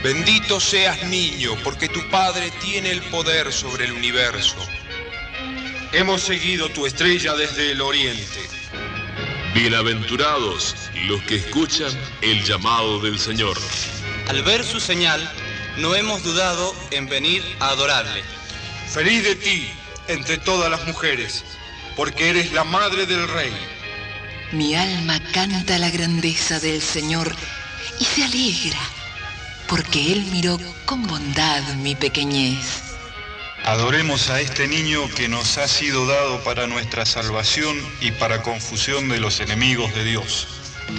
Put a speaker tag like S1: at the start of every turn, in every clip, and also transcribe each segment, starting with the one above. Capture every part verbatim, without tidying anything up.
S1: Bendito seas, niño, porque tu Padre tiene el poder sobre el universo. Hemos seguido tu estrella desde el oriente.
S2: Bienaventurados los que escuchan el llamado del Señor.
S3: Al ver su señal, no hemos dudado en venir a adorarle.
S1: Feliz de ti entre todas las mujeres, porque eres la madre del Rey.
S4: Mi alma canta la grandeza del Señor y se alegra, porque Él miró con bondad mi pequeñez.
S5: Adoremos a este niño que nos ha sido dado para nuestra salvación y para confusión de los enemigos de Dios.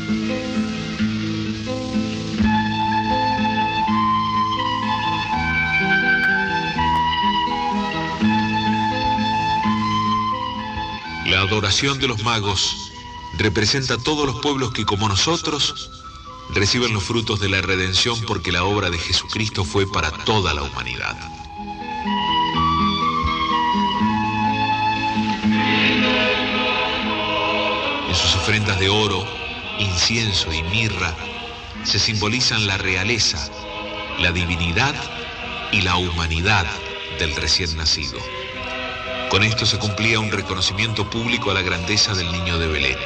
S6: La adoración de los magos representa a todos los pueblos que, como nosotros, reciben los frutos de la redención, porque la obra de Jesucristo fue para toda la humanidad. En sus ofrendas de oro, incienso y mirra se simbolizan la realeza, la divinidad y la humanidad del recién nacido. Con esto se cumplía un reconocimiento público a la grandeza del niño de Belén.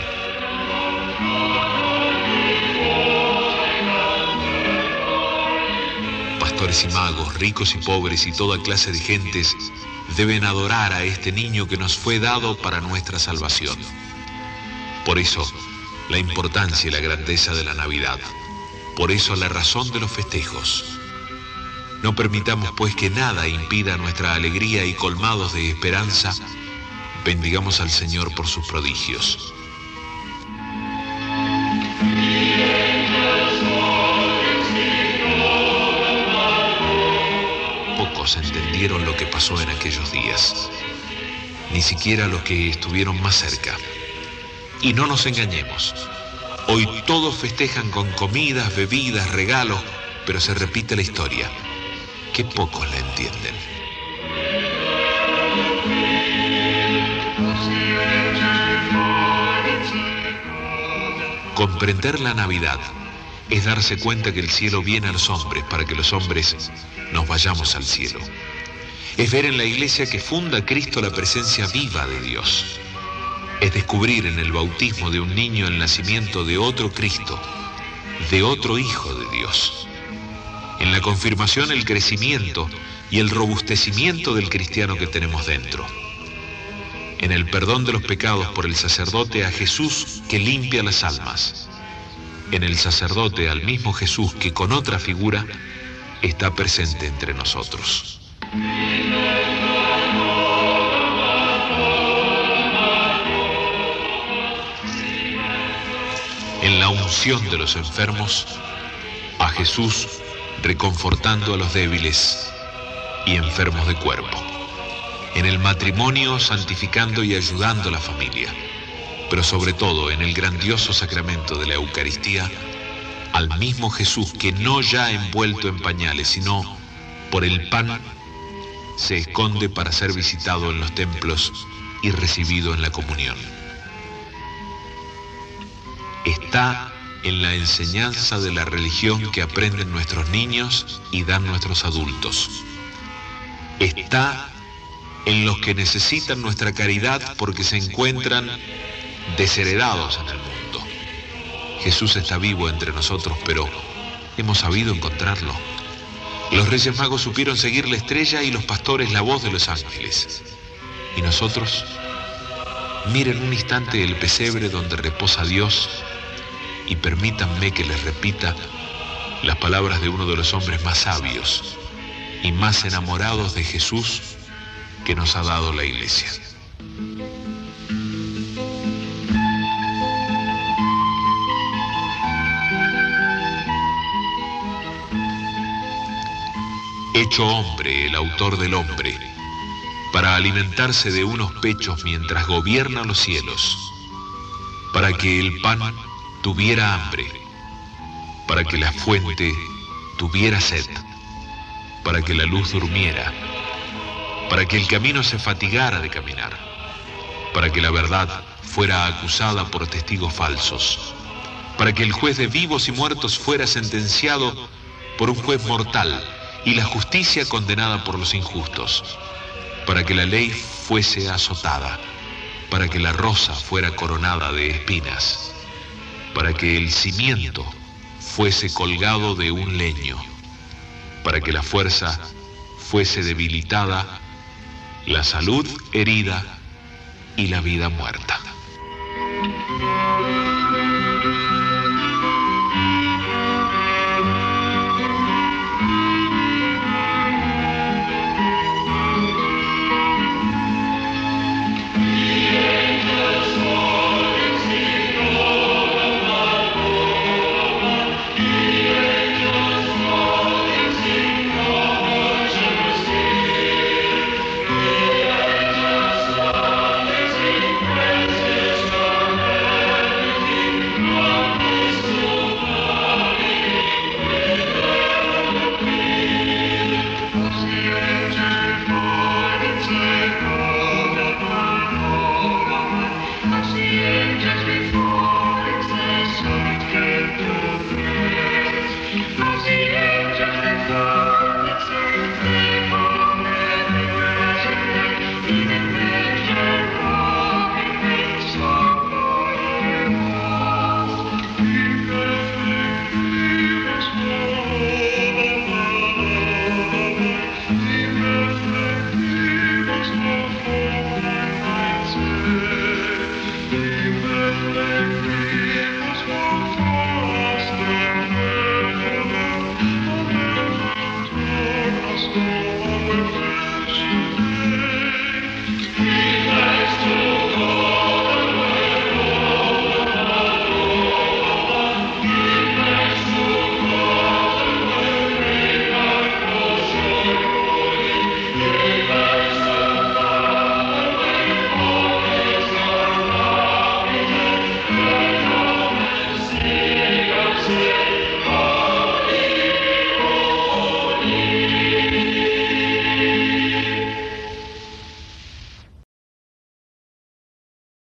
S6: Pastores y magos, ricos y pobres y toda clase de gentes deben adorar a este niño que nos fue dado para nuestra salvación. Por eso, la importancia y la grandeza de la Navidad. Por eso, la razón de los festejos. No permitamos, pues, que nada impida nuestra alegría y, colmados de esperanza, bendigamos al Señor por sus prodigios. Pocos entendieron lo que pasó en aquellos días, ni siquiera los que estuvieron más cerca. Y no nos engañemos, hoy todos festejan con comidas, bebidas, regalos, pero se repite la historia. Qué pocos la entienden. Comprender la Navidad es darse cuenta que el cielo viene a los hombres para que los hombres nos vayamos al cielo. Es ver en la iglesia que funda Cristo la presencia viva de Dios. Es descubrir en el bautismo de un niño el nacimiento de otro Cristo, de otro Hijo de Dios. En la confirmación, el crecimiento y el robustecimiento del cristiano que tenemos dentro. En el perdón de los pecados por el sacerdote, a Jesús que limpia las almas. En el sacerdote, al mismo Jesús que con otra figura está presente entre nosotros. En la unción de los enfermos, a Jesús reconfortando a los débiles y enfermos de cuerpo. En el matrimonio, santificando y ayudando a la familia. Pero sobre todo, en el grandioso sacramento de la Eucaristía, al mismo Jesús que no ya envuelto en pañales, sino por el pan, se esconde para ser visitado en los templos y recibido en la comunión. Está en la enseñanza de la religión que aprenden nuestros niños y dan nuestros adultos. Está en los que necesitan nuestra caridad porque se encuentran desheredados en el mundo. Jesús está vivo entre nosotros, pero hemos sabido encontrarlo. Los Reyes Magos supieron seguir la estrella y los pastores la voz de los ángeles. ¿Y nosotros? Miren un instante el pesebre donde reposa Dios y permítanme que les repita las palabras de uno de los hombres más sabios y más enamorados de Jesús que nos ha dado la Iglesia. Hecho hombre, el autor del hombre, para alimentarse de unos pechos mientras gobierna los cielos, para que el pan tuviera hambre, para que la fuente tuviera sed, para que la luz durmiera, para que el camino se fatigara de caminar, para que la verdad fuera acusada por testigos falsos, para que el juez de vivos y muertos fuera sentenciado por un juez mortal y la justicia condenada por los injustos, para que la ley fuese azotada, para que la rosa fuera coronada de espinas, para que el cimiento fuese colgado de un leño, para que la fuerza fuese debilitada, la salud herida y la vida muerta.